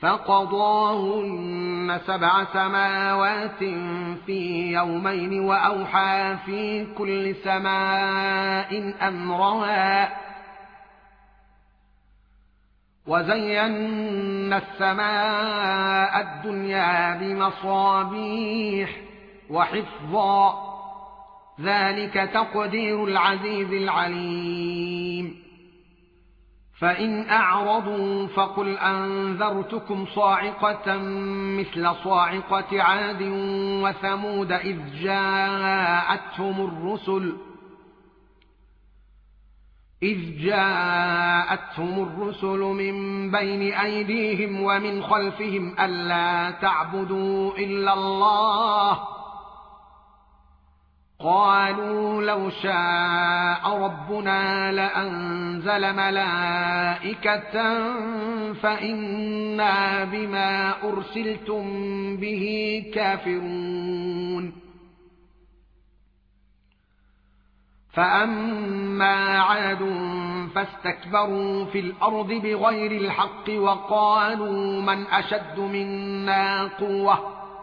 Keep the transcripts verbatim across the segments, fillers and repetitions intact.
فقضاهن سبع سماوات في يومين وأوحى في كل سماء أمرها وزينا السماء الدنيا بمصابيح وحفظا ذلك تقدير العزيز العليم فإن أعرضوا فقل أنذرتكم صاعقة مثل صاعقة عاد وثمود إذ جاءتهم الرسل إذ جاءتهم الرسل من بين أيديهم ومن خلفهم ألا تعبدوا إلا الله قالوا لو شاء ربنا لأنزل ملائكة فإنا بما أرسلتم به كافرون فأما عاد فاستكبروا في الأرض بغير الحق وقالوا من أشد منا قوة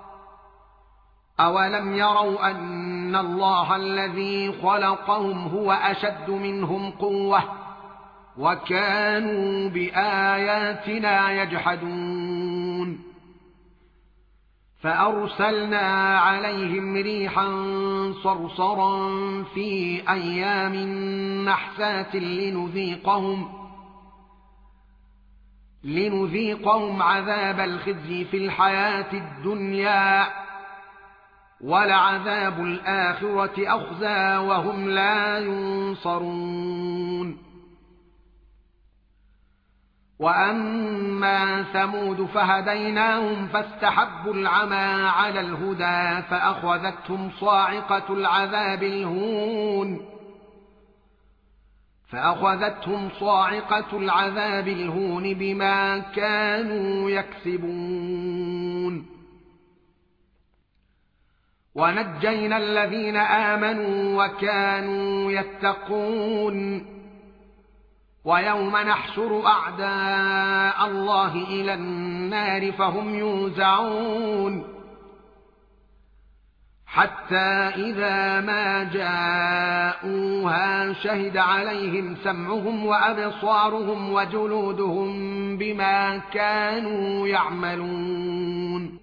أولم يروا أن الله الذي خلقهم هو أشد منهم قوة وكانوا بآياتنا يجحدون فأرسلنا عليهم ريحا صرصرا في أيام نحسات لنذيقهم لنذيقهم عذاب الخزي في الحياة الدنيا ولعذاب الآخرة أخزى وهم لا ينصرون وأما ثمود فهديناهم فاستحبوا العمى على الهدى فأخذتهم صاعقة العذاب الهون فأخذتهم صاعقة العذاب الهون بما كانوا يكسبون ونجينا الذين آمنوا وكانوا يتقون ويوم نحشر أعداء الله إلى النار فهم يوزعون حتى إذا ما جاءوها شهد عليهم سمعهم وأبصارهم وجلودهم بما كانوا يعملون